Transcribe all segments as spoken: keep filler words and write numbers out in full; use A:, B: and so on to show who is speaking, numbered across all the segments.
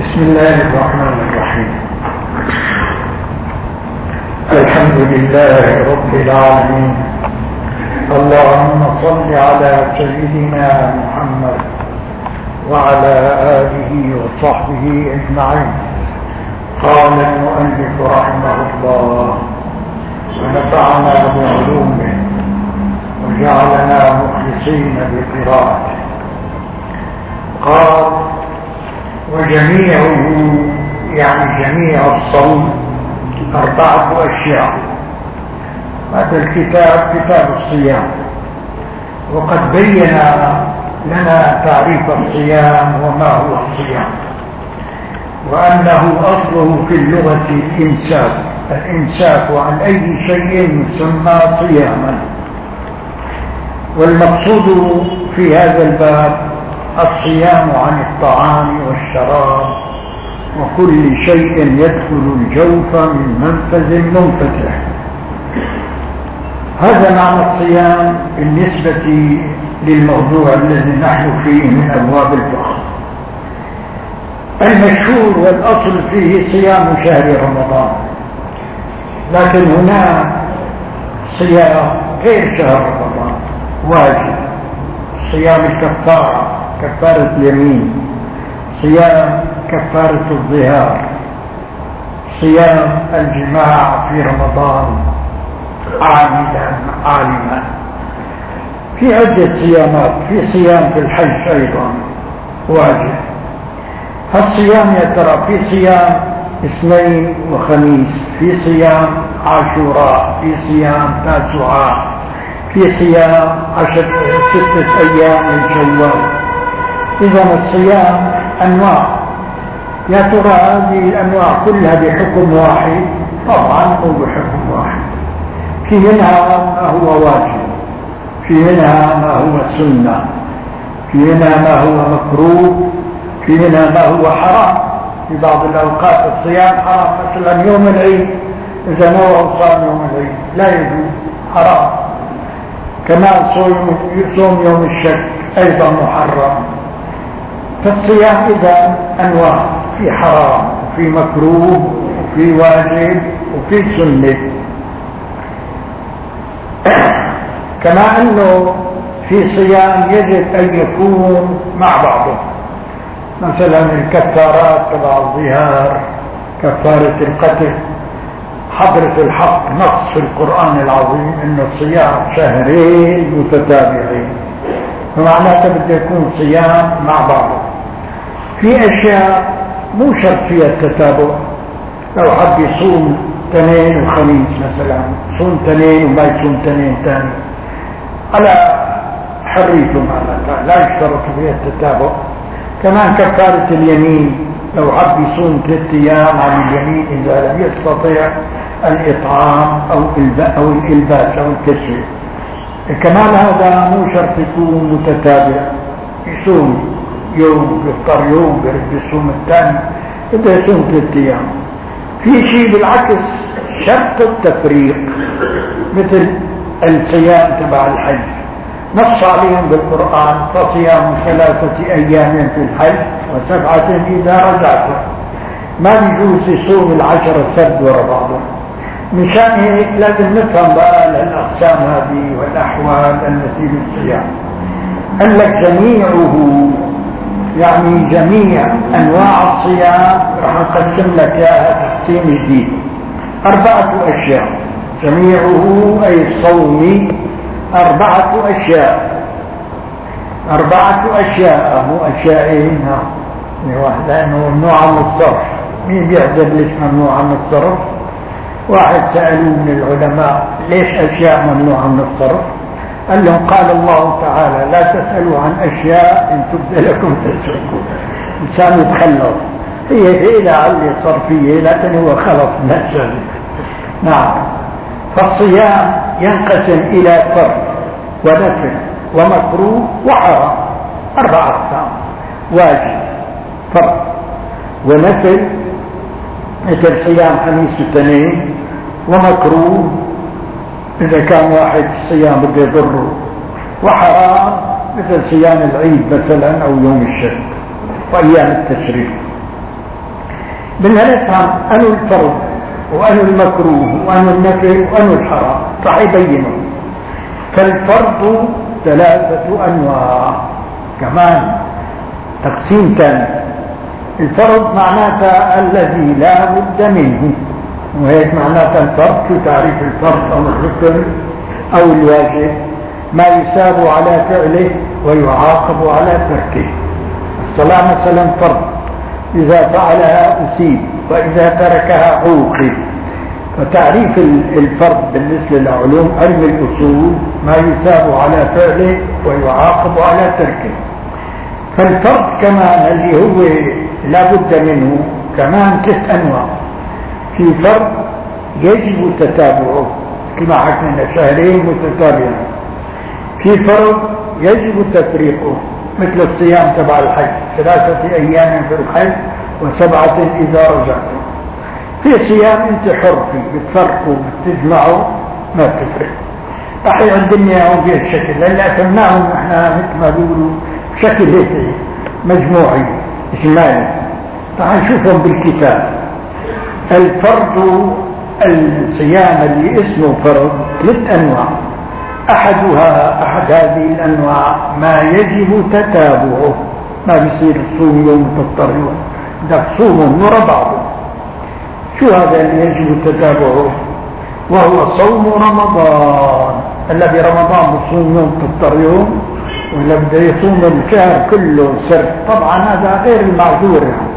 A: بسم الله الرحمن الرحيم. الحمد لله رب العالمين. اللهم صل على سيدنا محمد وعلى آله وصحبه أجمعين. قال المؤلف رحمه الله ونفعنا بعلومه وجعلنا مخلصين بقراءته. قال وجميعه يعني جميع الصوم أربعة أشياء. هذا الكتاب كتاب الصيام، وقد بين لنا تعريف الصيام وما هو الصيام، وأنه أصله في اللغة الإمساك، الإمساك عن أي شيء يسمى صياما. والمقصود في هذا الباب الصيام عن الطعام والشراب وكل شيء يدخل الجوف من منفذ منفتح. هذا معنى الصيام بالنسبة للموضوع الذي نحن فيه من أبواب الفقه. المشهور والأصل فيه صيام شهر رمضان، لكن هنا صيام غير شهر رمضان واجب، صيام الكفارة، كفارة اليمين، صيام كفارة الظهار، صيام الجماع في رمضان عاملا عالما. في عدة صيامات، في صيام في الحج أيضا واجب. الصيام يا ترى في صيام اثنين وخميس، في صيام عاشوراء، في صيام تاسوعاء، في صيام عشر ستة أيام من شوال. إذا الصيام أنواع. يا ترى هذه الأنواع كلها بحكم واحد؟ طبعا هو بحكم واحد. في منها ما هو واجب، في منها ما هو سنة، في منها ما هو مكروه، في منها ما هو حرام. في بعض الأوقات الصيام حرام، مثلا يوم العيد إذا نوى صام يوم العيد لا يجوز، حرام. كمان صوم يوم الشك أيضا محرم. فالصيام إذا أنواع، في حرام وفي مكروه وفي واجب وفي سنة. كما أنه في صيام يجب أن يكون مع بعضه، مثلا الكفارات تبع الظهار، كفارة القتل، حضرة الحق، نص في القرآن العظيم أن الصيام شهرين متتابعين، فمعناته بده يكون صيام مع بعضه. في أشياء مو شرط فيها التتابع، لو حب يصوم اثنين وخميس مثلا، صوم اثنين وما يصوم اثنين ثاني، على حريته معناتها لا يشترط فيها التتابع. كمان كفارة اليمين، لو حب يصوم ثلاثة أيام عن اليمين إذا لم يستطيع الإطعام أو أو الإلباس أو التسوية. كمان هذا مو شرط يكون متتابع، يصوم يوم يفطر يوم يرد يصوم الثاني، بده يصوم ثلاثة أيام. في شيء بالعكس شرط التفريق، مثل الصيام تبع الحج، نص عليهم بالقرآن فصيام ثلاثة أيام في الحج وسبعة إذا رجعتم. ما بيجوز يصوم العشرة سد ورا بعضهم. مشان هيك لازم نفهم بقى الأقسام هذه والأحوال التي بالصيام. قال لك جميعه يعني جميع أنواع الصيام، راح نقسم لك إياها تقسيم جديد. أربعة أشياء، جميعه أي الصوم أربعة أشياء. أربعة أشياء مو أشياءين، لأنه ممنوع من الصرف. مين بيحضر ليش ممنوع من الصرف؟ واحد سألوه من العلماء ليش أشياء ممنوعة من الصرف؟ قال لهم قال الله تعالى لا تسألوا عن أشياء إن تبد لكم تسؤكم. إنسان يتخلص، هي هي لعل صرفية لكن هو خلص نفسه. نعم. فالصيام ينقسم إلى فرض ونفل ومكروه وحرام، أربع أقسام: واجب، فرض، ونفل مثل صيام خميس واثنين، ومكروه إذا كان واحد صيام بده يضره، وحرام مثل صيام العيد مثلا أو يوم الشك وأيام التشريق. بدنا نفهم أنو الفرض وأنو المكروه وأنو النفل وأنو الحرام راح يبينوا. فالفرض ثلاثة أنواع كمان تقسيم ثاني. الفرض معناته الذي لا بد منه، وهيك معناته الفرض في تعريف الفرض أو الركن أو الواجب ما يثاب على فعله ويعاقب على تركه. الصلاة مثلا فرض، إذا فعلها أصيب وإذا تركها عوقب. فتعريف الفرض بالنسبة لعلوم علم الأصول ما يثاب على فعله ويعاقب على تركه. فالفرض كمان اللي هو لا بد منه كمان ست أنواع. في فرض يجب تتابعه كما حكينا شهرين متتابعين. في فرض يجب تفريقه مثل الصيام تبع الحج، ثلاثة أيام في الحج وسبعة إذا رجعتم. في صيام انت حر فيه، بتفرقوا بتجمعوا ما بتفرق. راح يعدني اياهم بهذا الشكل لان اعتمناهم احنا مثل ما بيقولوا بشكل هيك مجموعي اجمالي. راح نشوفهم بالكتاب. الفرض الصيام اللي اسمه فرض ثلاث انواع. احدها احد هذه الانواع ما يجب تتابعه، ما بيصير تصوم يوم تضطر يوم، بدك تصومهم ورا بعضهم. شو هذا اللي يجب تتابعه؟ وهو صوم رمضان. الذي رمضان بصوم يوم تضطر يوم، ولا بده يصوم الشهر كله سرد. طبعا هذا غير المعذور يعني.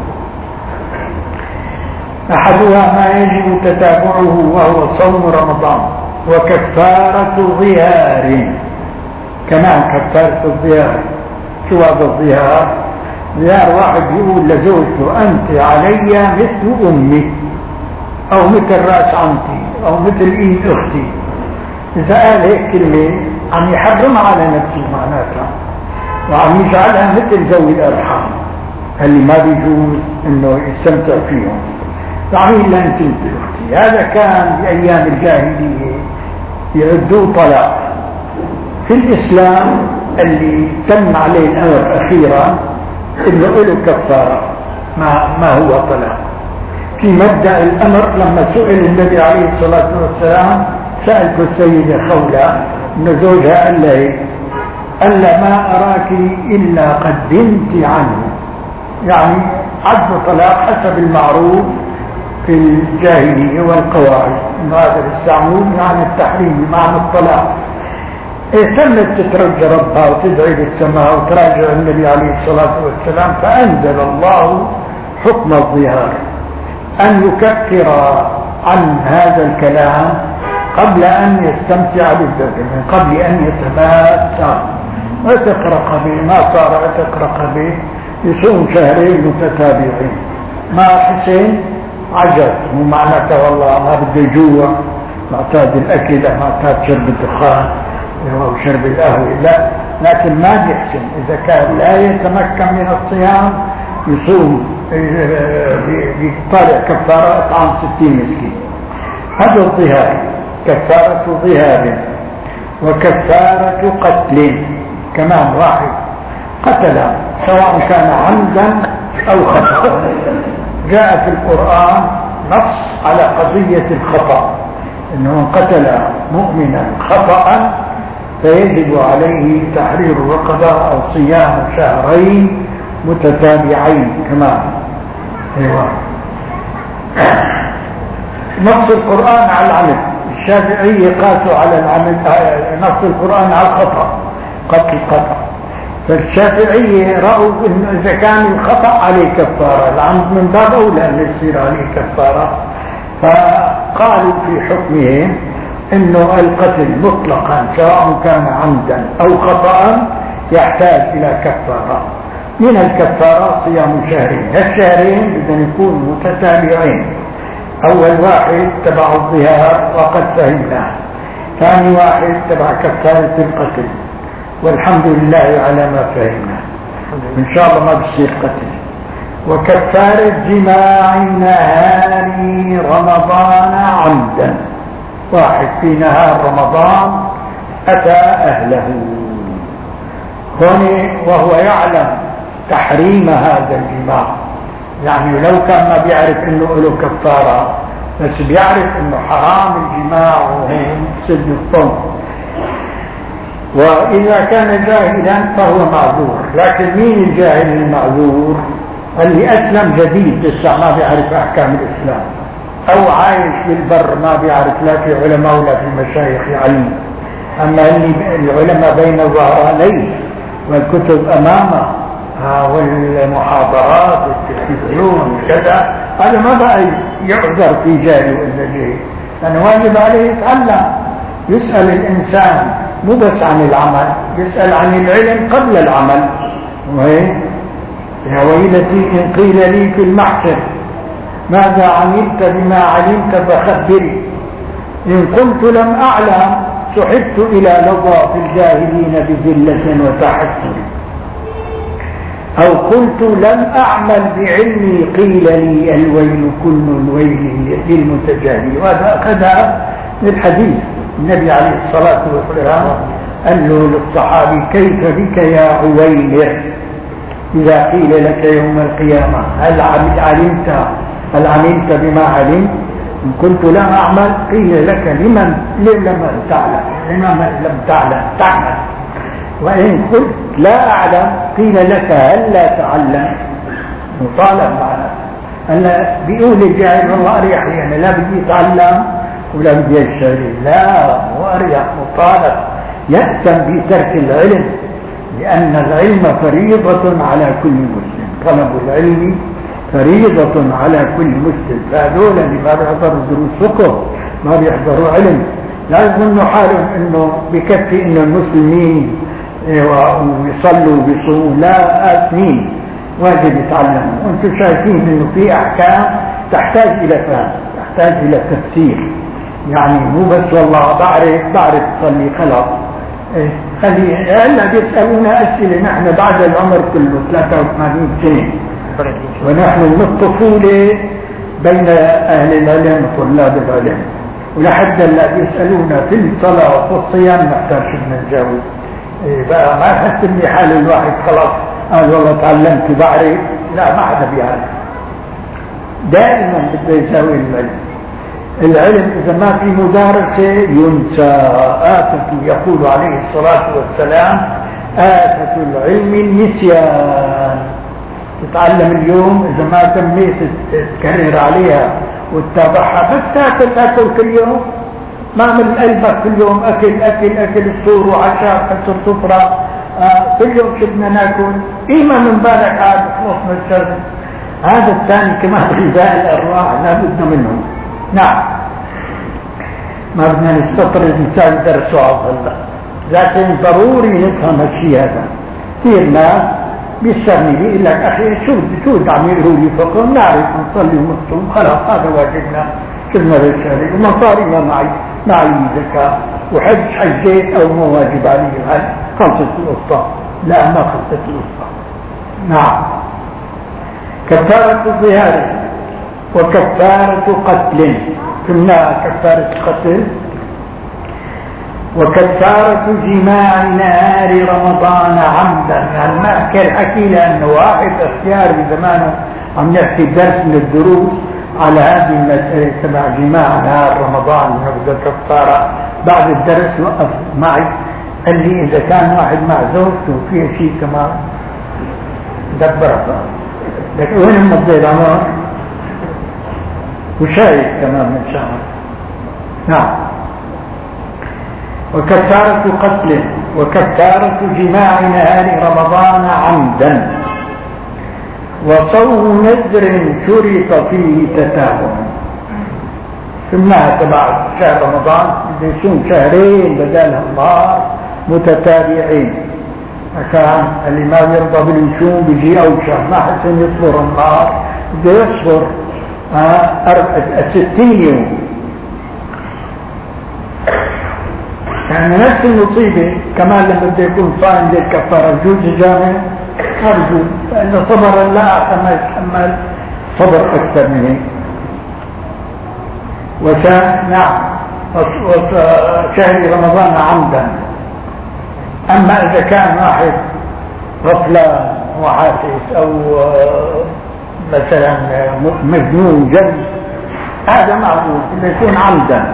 A: احدها ما يجب تتابعه وهو صوم رمضان وكفارة ظهار. كمان كفارة الظهار. شو هذا الظهار؟ ظهار واحد يقول لزوجته أنت علي مثل أمي أو مثل رأس عمتي أو مثل إيد أختي. إذا قال هيك كلمة عم يحرم على نفسه معناتها، وعم يجعلها مثل ذوي الأرحام اللي ما بيجوز إنه يستمتع فيهم. تعمل لها أنت مثل أختي. هذا كان بأيام الجاهلية يعدوه طلاق. في الإسلام اللي تم عليه الأمر أخيرا إنه له كفارة ما, ما هو طلاق. في مبدأ الأمر لما سئل النبي عليه الصلاة والسلام سألت السيدة خولة إن زوجها قال لها قال ما أراك إلا قدمت عنه، يعني عد طلاق حسب المعروف في الجاهلية والقواعد إنه هذا الاستعمول يعني التحريم معنى الطلاق. اهتمت تترجى ربها وتدعي للسماء وتراجع النبي عليه الصلاة والسلام، فأنزل الله حكم الظهار أن يكفر عن هذا الكلام قبل أن يستمتع بالزوج، من قبل أن يتمتع وتقرق به. ما صار تقرق به يصوم شهرين متتابعين. ما حسين عجز، مو معناته والله ما بده يجوع، معتاد الأكل، معتاد شرب الدخان أو شرب القهوة، لا، لكن ما بيحسن. إذا كان لا يتمكن من الصيام يصوم بيطالع كفارة إطعام ستين مسكين. هذا الظهار كفارة ظهار. وكفارة قتل كمان واحد قتل سواء كان عمدا أو خطأ. جاء في القرآن نص على قضية الخطأ، إنه قتل مؤمنا خطأ فيجب عليه تحرير الرقبة أو صيام شهرين متتابعين كمان. ايوه نص القرآن على العمد. الشافعية قاسوا على العمد نص القرآن على الخطأ، قتل الخطأ. فالشافعية رأوا انه اذا كان الخطأ عليه كفارة، العمد من باب اولى ان يصير عليه كفارة. فقالوا في حكمهم انه القتل مطلقا سواء كان عمدا او خطأ يحتاج الى كفارة. من الكفارة صيام شهرين. هالشهرين بدهم يكونوا متتابعين. اول واحد تبع الظهار وقد فهمناه. ثاني واحد تبع كفارة القتل، والحمد لله على ما فهمنا، ان شاء الله ما بصير قتل. وكفارة جماع نهار رمضان عمدا. واحد في نهار رمضان أتى أهله هنا وهو يعلم تحريم هذا الجماع يعني لو كان ما بيعرف انه له كفارة بس بيعرف انه حرام الجماع وسد الصوم. واذا كان جاهلا فهو معذور. لكن مين الجاهل المعذور؟ اللي اسلم جديد لسه ما بيعرف احكام الاسلام، او عايش بالبر ما بيعرف لا في علماء ولا في مشايخ علم. اما اللي العلماء بين ظهرانيه والكتب امامه والمحاضرات والتلفزيون وكذا، هذا ما بقى يعذر في جاهل ولا جاهل، لأنه واجب عليه يتعلم. يسأل الإنسان مو بس عن العمل، يسأل عن العلم قبل العمل. وهي يا ويلتي إن قيل لي في المحشر ماذا عملت بما علمت فخبري، إن قلت لم أعلم سحبت إلى لظى في الجاهلين بذلة وتحسر، أو قلت لم أعمل بعلمي قيل لي الويل كل الويل للمتجاهل. وهذا أخذها من الحديث. النبي عليه الصلاة والسلام قال له للصحابي كيف بك يا عويلر إذا قيل لك يوم القيامة هل علمت هل عملت بما علمت؟ إن كنت لم أعمل قيل لك لمن لم تعلم لمن لم تعلم تعمل، وإن قلت لا أعلم قيل لك هل لا تعلم. مطالب معنا. أنا بيقول الجاهل والله أريح لي أنا لا بدي أتعلم ولا بدي أشتري، لا هو أريح مطالب يأتم بترك العلم، لأن العلم فريضة على كل مسلم. طلب العلم فريضة على كل مسلم. فهذول اللي ما بيحضروا دروس فقه ما بيحضروا علم لا يظنوا حالهم انه بكفي انه المسلمين ويصلوا ويصوموا، لا آثمين واجب يتعلموا. وانتم شايفين انه في احكام تحتاج الى فهم، تحتاج الى تفسير. يعني مو بس والله بعرف بعرف تصلي خلاص. إيه خلي هلا بيسالونا اسئله نحن بعد العمر كله ثلاثة وثمانين سنه، ونحن من الطفوله بين اهل العلم وطلاب العلم، ولحد هلا بيسالونا في الصلاه والصيام نحتاج بدنا نجاوب. إيه بقى ما حس اني حال الواحد خلاص قال والله تعلمت بعرف، لا ما حدا بيعرف. دائما بده يساوي العلم. العلم إذا ما في مدارسة ينسى. آفة يقول عليه الصلاة والسلام آفة العلم النسيان. تتعلم اليوم إذا ما تميت تكرر عليها وتتابعها، بس تاكل تاكل كل يوم، ما من قلبك كل يوم أكل أكل أكل الصور وعشاء كسر سفرة. آه كل يوم شبنا ناكل، إيما من بالك عاد خلص من الشر. هذا الثاني كمان غذاء الأرواح لا بد منه. نعم ما بدنا نستطرد مثال درسه هلا، لكن ضروري نفهم هالشيء هذا. كثير ناس بيسألني بيقول لك اخي شو شو بدهم يقولوا لي فقه؟ نعرف نصلي ونصوم خلاص هذا واجبنا، كلنا رسالة ومصاري ما معي معي زكاة وحج حجيت او ما واجب علي الحج، خلصت القصة. لا ما خلصت القصة. نعم كفارة الظهار وكفارة قتل، قلنا كفارة قتل وكفارة جماع نهار رمضان عمدا. يعني ما أحكي الحكي لأنه واحد اختيار بزمانه عم نحكي درس من الدروس على هذه المسألة تبع جماع نهار رمضان ونبدأ كفارة. بعد الدرس وقف معي قال لي إذا كان واحد مع زوجته فيه شيء كمان دبرها. لكن وين مضي العمر وشايف كمان من شهر. نعم وكفارة قتل وكفارة جماع نهار رمضان عمدا وصوم نذر شرط فيه تتابع. سمعها تبع شهر رمضان بده يصوم شهرين بدل النهار متتابعين. كان اللي ما يرضى بالوشوم بيجي أول شهر ما حسن يصبر النهار بده يصبر آه ستين يوم. يعني نفس المصيبة كمان لما بده يكون صائم للكفارة جوز جامع أرجو، فإذا صبر الله ما يتحمل صبر أكثر من هيك. وشان نعم شهر رمضان عمدا. أما إذا كان واحد غفلان وعافس أو مثلا مجنون جد، هذا معقول إذا يكون عمدا.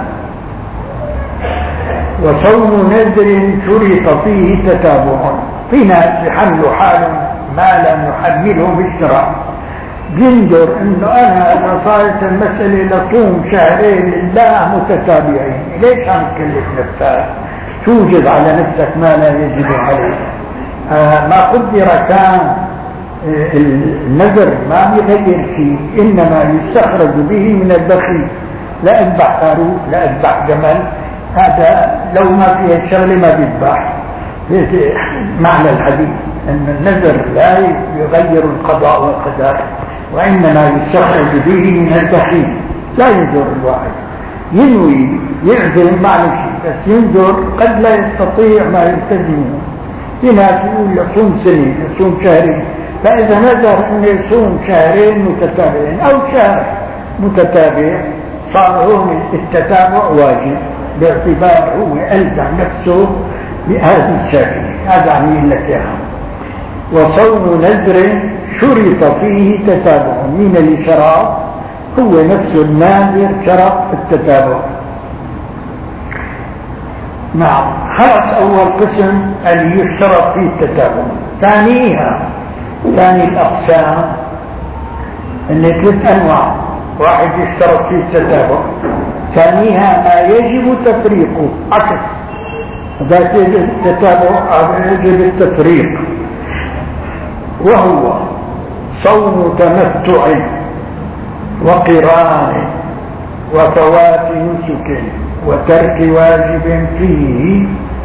A: وصوم نذر شرط فيه تتابع، في ناس يحملوا حالهم ما لم يحمله بالشرع، بينظر انه انا اذا صارت المسألة لصوم شهرين لله متتابعين، ليش عم تكلف نفسك؟ توجد على نفسك ما لا يجب عليك. آه ما قدر كان آه النذر ما بيغير شيء، انما يستخرج به من البخيل. لا اذبح خروف، لا اذبح جمل، هذا لو ما فيه الشغله ما بيذبح. معنى الحديث ان النذر لا يغير القضاء والقدر، وانما يستخرج به من البخيل. لا ينذر الواحد، ينوي يعزل معلش، بس ينذر قد لا يستطيع ما يلتزمه. في ناس يقول يصوم سنه يصوم شهرين، فاذا نذر انه يصوم شهرين متتابعين او شهر متتابع صار هون التتابع واجب، باعتبار هو ألزم نفسه بهذه الشكل. هذا عميل لك يا وصوم نذر شرط فيه تتابع، من الشراب هو نفس الناذر شرط التتابع. نعم، خلص أول قسم اللي يشترط فيه التتابع. ثانيها ثاني الأقسام اللي ثلاث أنواع، واحد يشترط فيه التتابع، ثانيها ما يجب تفريقه، عكس ذات التتابع يجب التفريق، وهو صوم تمتع وقران وفوات نسك وترك واجب فيه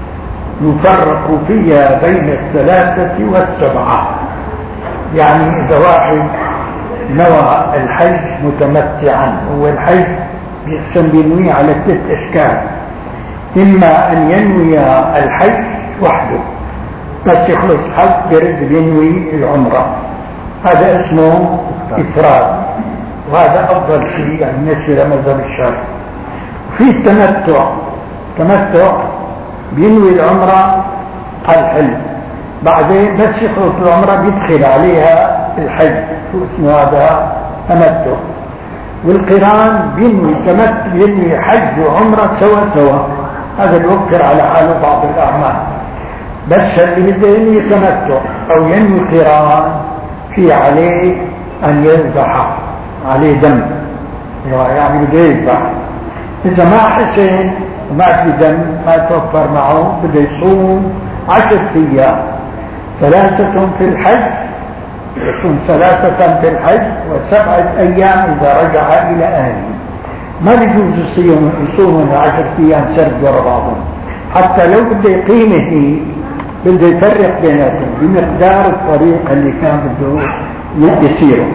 A: يفرق فيها بين الثلاثة والسبعة. يعني إذا واحد نوى الحج متمتعا، هو الحج يقسم بينوي على ثلاث أشكال، إما أن ينوي الحج وحده بس يخلص حج يرد ينوي العمرة، هذا اسمه إفراد، وهذا أفضل شيء يعني بالنسبة لمذهب الشافعي. في التمتع، تمتع بينوي العمرة على الحج، بعدين بس يخلص العمرة بيدخل عليها الحج، شو اسمه هذا تمتع. والقران بينوي تمتع، بينوي حج وعمرة سوا سوا، هذا بيوفر على حاله بعض الأعمال. بس اللي بده ينوي تمتع أو ينوي قران في عليه أن يذبح، عليه دم، يعني بده يذبح. إذا ما حسن وما في دم ما توفر معه بده يصوم عشرة أيام، ثلاثة في الحج، يصوم ثلاثة في الحج وسبعة أيام إذا رجع إلى أهله. ما بيجوز يصوم يصوم عشرة أيام سرد ورا بعضهم، حتى لو بده يقيمه بده يفرق بيناتهم بمقدار الطريق اللي كان بده يسيره.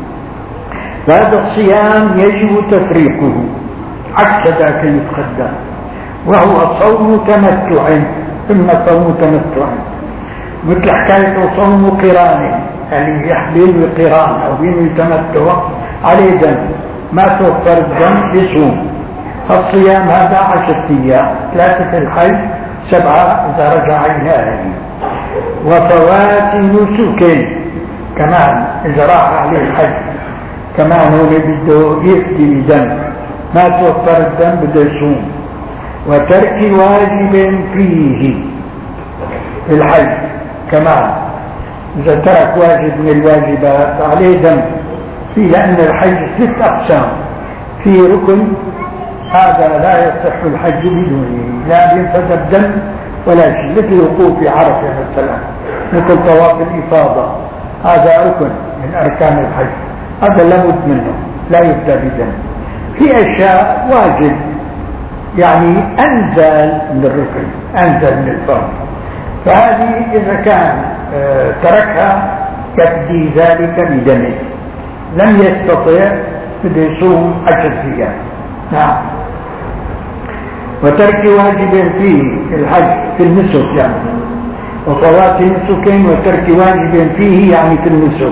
A: هذا الصيام يجب تفريقه عكس ذاك يتقدم، وهو صوم تمتع، ثم صوم تمتع مثل حكاية صوم قران، يعني يحمل قران أو ينوي تمتع عليه دم، ما توفر الدم يصوم. الصيام هذا عشرة أيام، ثلاثة في الحج، سبعة إذا رجع إلى أهله. وفوات نسك كمان إذا راح عليه الحج كمان هو بده يفدي دم، ما توفر الدم بده يصوم. وترك واجب فيه في الحج كمان إذا ترك واجب من الواجبات عليه دم، في لأن الحج ست أقسام، في ركن هذا لا يصح الحج بدونه، لا ينفذ الدم ولا شيء، مثل وقوف في عرفة مثلا، مثل طواف الإفاضة، هذا ركن من أركان الحج، هذا لابد منه لا يبدأ بدم. في أشياء واجب يعني أنزل من الركن، أنزل من الفرض، فهذه إذا كان اه تركها يفدي ذلك بدمه، لم يستطيع بده يصوم عشرة أيام. نعم. وترك واجب فيه الحج في النسك يعني، وصلاة نسك وترك واجب فيه يعني في النسك.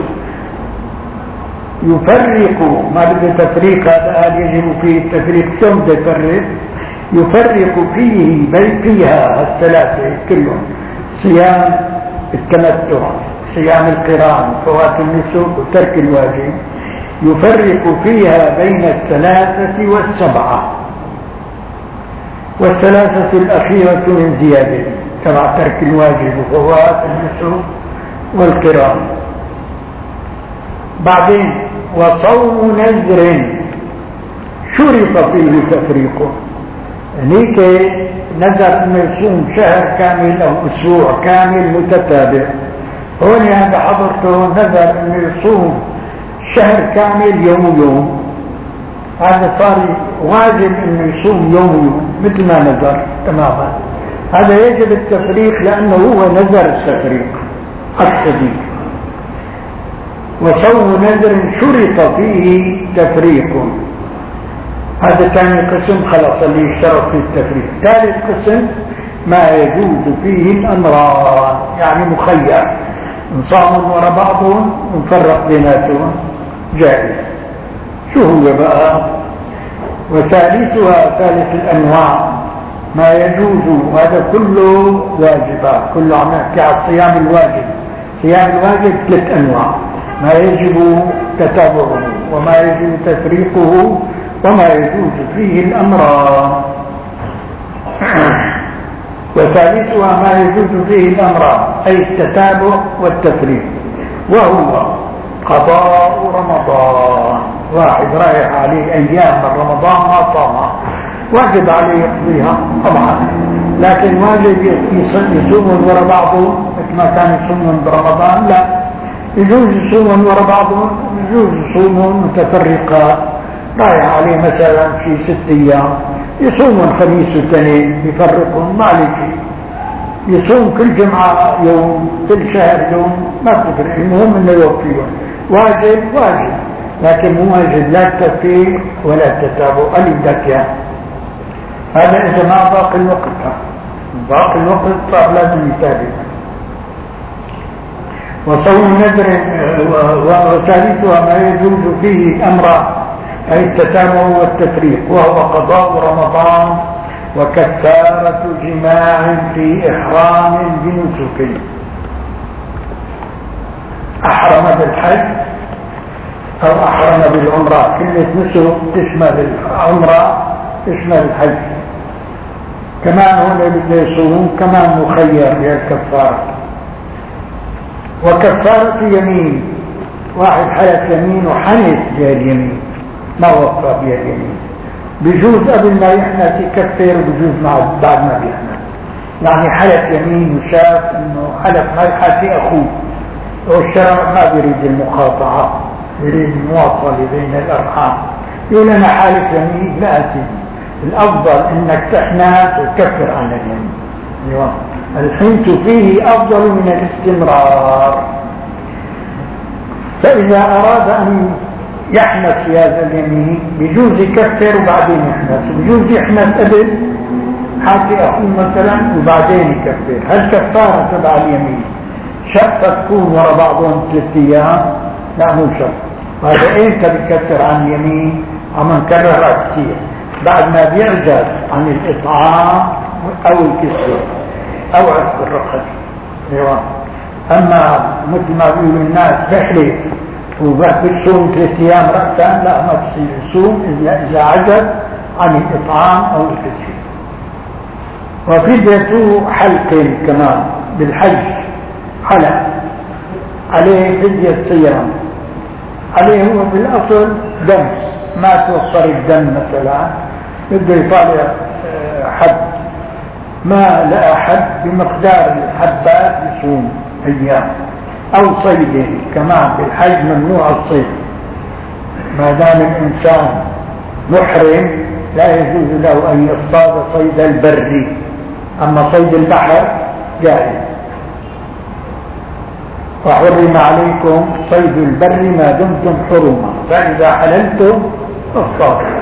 A: يفرق ما بده تفريق، هذا قال يجب فيه التفريق، ثم يفرق يفرق فيه بين فيها الثلاثة كلهم، صيام التمتع صيام القران فوات النسك وترك الواجب يفرق فيها بين الثلاثة والسبعة، والثلاثة الأخيرة من زيادة تبع ترك الواجب وفوات النسك والقران. بعدين وصوم نذر شرط فيه تفريقه، هنيك نذر انه يصوم شهر كامل او اسبوع كامل متتابع، هون هذا حضرته نذر انه يصوم شهر كامل يوم يوم، هذا صار واجب انه يصوم يوم يوم مثل ما نذر تماما. هذا يجب التفريق لانه هو نذر التفريق الصديق. وصوم نذر شرط فيه تفريق، هذا ثاني قسم خلاص اللي يشترط في التفريق. ثالث قسم ما يجوز فيه الأمران، يعني مخير، نصام ورا بعضهم ونفرق بيناتهم جائز. شو هو بقى؟ وثالثها ثالث الأنواع ما يجوز، وهذا كله واجبات، كله عم نحكي على الصيام الواجب. صيام الواجب ثلاث أنواع: ما يجب تتابعه، وما يجب تفريقه، وما يجوز فيه الأمران. وثالثها ما يجوز فيه الأمران، أي التتابع والتفريق، وهو قضاء رمضان. واحد رايح عليه أيام من رمضان ما صامها، واجب عليه يقضيها طبعا، لكن واجب يصوم ورا بعضهم مثل ما كان يصوم برمضان؟ لا، يجوز يصوم ورا بعضهم، يجوز يصوم متفرقات. رايح عليه مثلا في ست ايام يصوم الخميس والاثنين يفرقهم، ما عليه شيء. يصوم كل جمعة يوم، كل شهر يوم، ما تفرق، المهم انه يوفيهم. واجب واجب، لكن مو واجب لا التفريق ولا التتابع. الدكية هذا اذا ما باقي الوقت، باقي الوقت صار لازم يتابع. وصوم نذر وثالثها ما يجوز فيه امران، أي التتابع والتفريق، وهو قضاء رمضان وكفارة جماع في إحرام بنسك. أحرم بالحج أو أحرم بالعمرة، كلمة نسك تشمل العمرة تشمل الحج. كمان هنا بده يصوم، كمان مخير بالكفارة. وكفارة يمين، واحد حلف يمين وحنث باليمين ما وفى بها اليمين، بجوز قبل ما يحنث يكفر، وبجوز بعد ما بيحنث. يعني حلف يمين وشاف انه حلف ما يحاسي اخوه، والشرع ما بيريد المقاطعه، بيريد المواصله بين الارحام. يقول انا حالف يمين، لا سيدي، الافضل انك تحنث وتكفر عن اليمين. ايوه، الحنث فيه افضل من الاستمرار. فاذا اراد ان يحنث في هذا اليمين بيجوز يكفر وبعدين يحنث، وبيجوز يحنث قبل حاكي اخوه مثلا وبعدين يكفر. هالكفاره تبع اليمين شرط تكون ورا بعضهم ثلاث ايام؟ لا، مو شرط. هذا امتى بيكفر عن اليمين؟ عم نكررها كثير، بعد ما بيعجز عن الاطعام او الكسوه او عتق الرقبه. ايوه، اما مثل ما بيقولوا الناس بحلف وبتصوم ثلاث ايام رأسا، لا، ما تصير يصوم اذا عجز عن الاطعام او الكسوه. وفدية حلق كمان بالحج، حلق عليه فدية صيام، عليه هو بالاصل دم، ما توفر الدم مثلا بده يطالع حد، ما لقى حد بمقدار الحبات يصوم ايام. او صيد كمان بالحج ممنوع الصيد، ما دام الانسان محرم لا يجوز له ان يصطاد صيد البر، اما صيد البحر جائز. وحرم عليكم صيد البر ما دمتم حرما، فاذا حللتم فاصطادوا.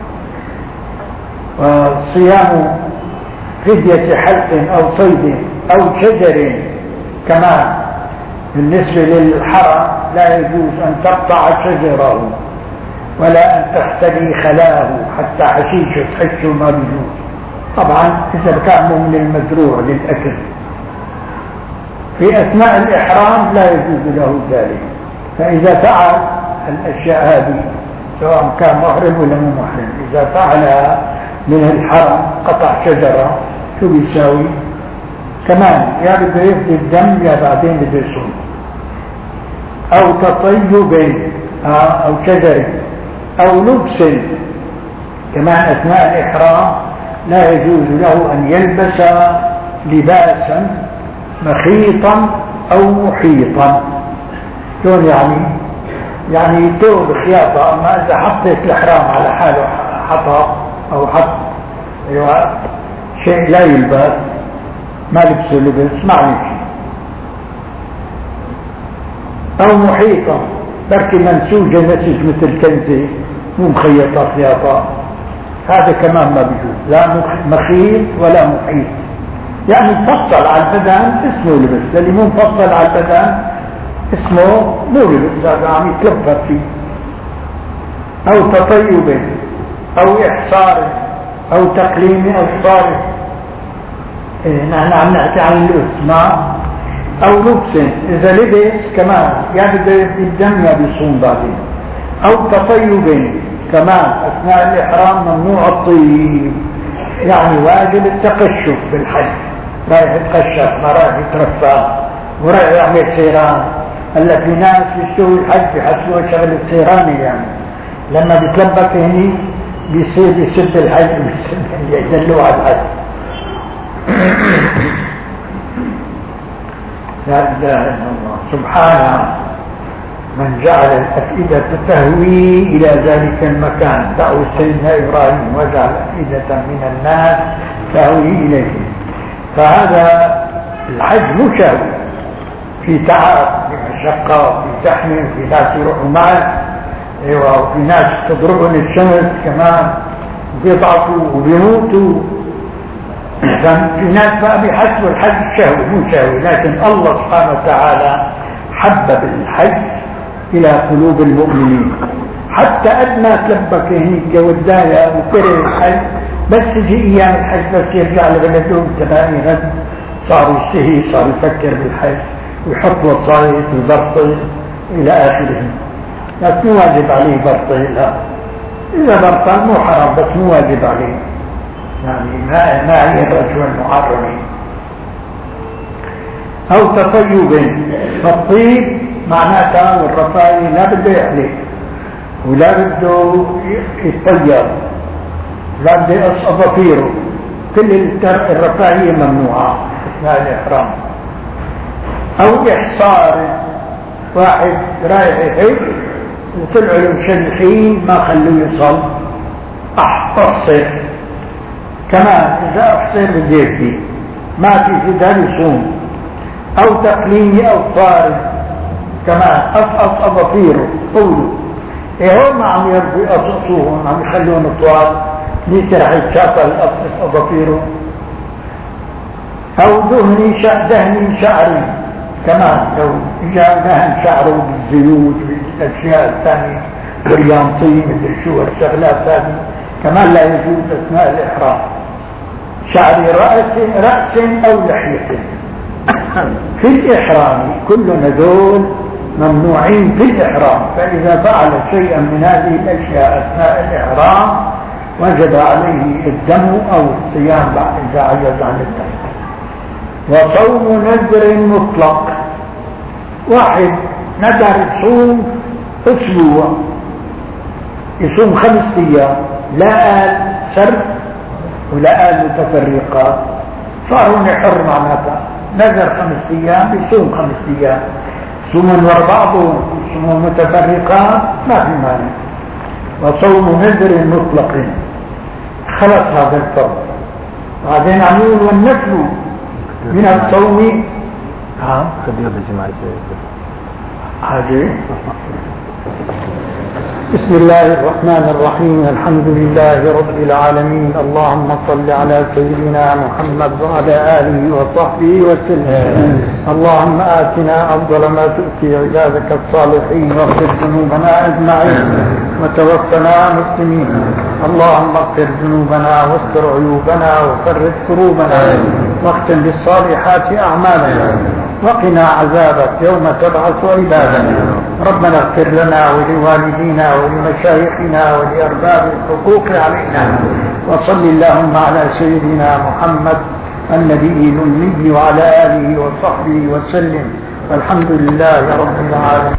A: وصيام فدية حلق او صيد او شجر كمان بالنسبة للحرم لا يجوز أن تقطع شجره ولا أن تختلي خلاه، حتى حشيشه تحشه ما بيجوز طبعا إذا كان من المزروع للأكل. في أثناء الإحرام لا يجوز له ذلك. فإذا فعل الأشياء هذه سواء كان محرم ولا مو محرم، إذا فعلها من الحرم قطع شجرة شو بيساوي؟ كمان يا بده يفدي الدم يا بعدين بده يصوم. أو تطيب أو شجر أو لبس، كمان أثناء الإحرام لا يجوز له أن يلبس لباسا مخيطا أو محيطا. شلون يعني؟ يعني ثوب خياطة، أما إذا حطيت الإحرام على حاله حطب أو حط أيوة شيء لا يلبس ما لبسه لبس ما عليه شيء. أو محيطا بركي منسوجة نسج مثل كنزة مو مخيطة خياطة، هذا كمان ما بيجوز، لا مخيط ولا محيط. يعني مفصل على البدن اسمه لبس، اللي مو مفصل على البدن اسمه مو لبس، هذا عم يتلفت فيه. أو تطيب أو إحصار أو تقليم أظفار، إيه نحن عم نحكي عن اللبس. ما أو لبس، إذا لبس كمان يا بده يفدي الدم يا بيصوم بعدين. أو تطيب كمان أثناء الإحرام ممنوع الطيب، يعني واجب التقشف بالحج، رايح يتقشف ما رايح يترفع ورايح يعمل سيران. هلا في ناس بيسوي الحج بيحسبوها شغله سيراني، يعني لما بيتلبك هني بيصير بيسد الحج يدلوا على الحج. لا اله الا الله سبحانه من جعل الأفئدة تهوي إلى ذلك المكان. دعوة سيدنا إبراهيم وجعل أفئدة من الناس تهوي إليه. فهذا الحج مشاوي، في تعب، في مشقة، في زحمة، في ناس يروحوا معه ايوه، وفي ناس تضربهم الشمس كمان بيضعفوا وبيموتوا. في ناس بقى بيحسبوا الحج شهوي مو شهوي، لكن الله سبحانه وتعالى حبب الحج إلى قلوب المؤمنين. حتى أدنى تلبك هنيك والداية وكره الحج، بس يجي أيام الحج بس يرجع لبلده تباني غد صار يشتهي، صار يفكر بالحج ويحط وصاية ويبطل إلى آخره. لكن مو واجب عليه برطل، لا، إذا برطل مو حرام بس مو واجب عليه، يعني ما ما هي الرجل المحرمين. أو تطيب، فالطيب معناتها والرفاهية لا بده يحلق ولا بده يتطيب، لا بده يقص أظافيره، كل الرفاهية ممنوعة أثناء الإحرام. أو إحصار، واحد رايح يحج وطلعوا له مشلحين ما خلوه يصل، أحصر كمان، إذا أحصر بده يبكي ما في فداء يصوم. أو تقليم أظفار كمان، أسقط أظافيره طوله، إيه هم عم يرضوا يقصصوهم، عم يخلون طوال ليك رح يتشافى أظافيره. أو دهن دهن شعري كمان، لو جاء دهن شعره بالزيوت بالأشياء الثانية باليانطين مثل شو الشغلات هذه كمان لا يجوز أثناء الإحرام. شعر رأس رأس أو لحية في الإحرام، كل هذول ممنوعين في الإحرام. فإذا فعل شيئا من هذه الأشياء أثناء الإحرام وجب عليه الدم أو الصيام بعد إذا عجز عن الدم. وصوم نذر مطلق، واحد نذر يصوم أسبوع، يصوم خمس أيام، لا قال سرد ولا قال متفرقات، صار هنا حر معناتها نذر خمس أيام يصوم خمس أيام، صوم ورا بعضهم صوم متفرقات ما في مانع. وصوم نذر مطلق خلص هذا الفرض. بعدين عمول والنفل من الصوم ها قد يرد جماعة هذه. بسم الله الرحمن الرحيم، الحمد لله رب العالمين، اللهم صل على سيدنا محمد وعلى آله وصحبه وسلم. اللهم آتنا أفضل ما تؤتي عبادك الصالحين، واغفر ذنوبنا أجمعين وتوفنا مسلمين. اللهم اغفر ذنوبنا واستر عيوبنا وفرج كروبنا واختم بالصالحات أعمالنا. وقنا عذابك يوم تبعث عبادك. ربنا اغفر لنا ولوالدينا ولمشايخنا ولأرباب الحقوق علينا، وصل اللهم على سيدنا محمد النبي الأمي وعلى آله وصحبه وسلم، والحمد لله رب العالمين.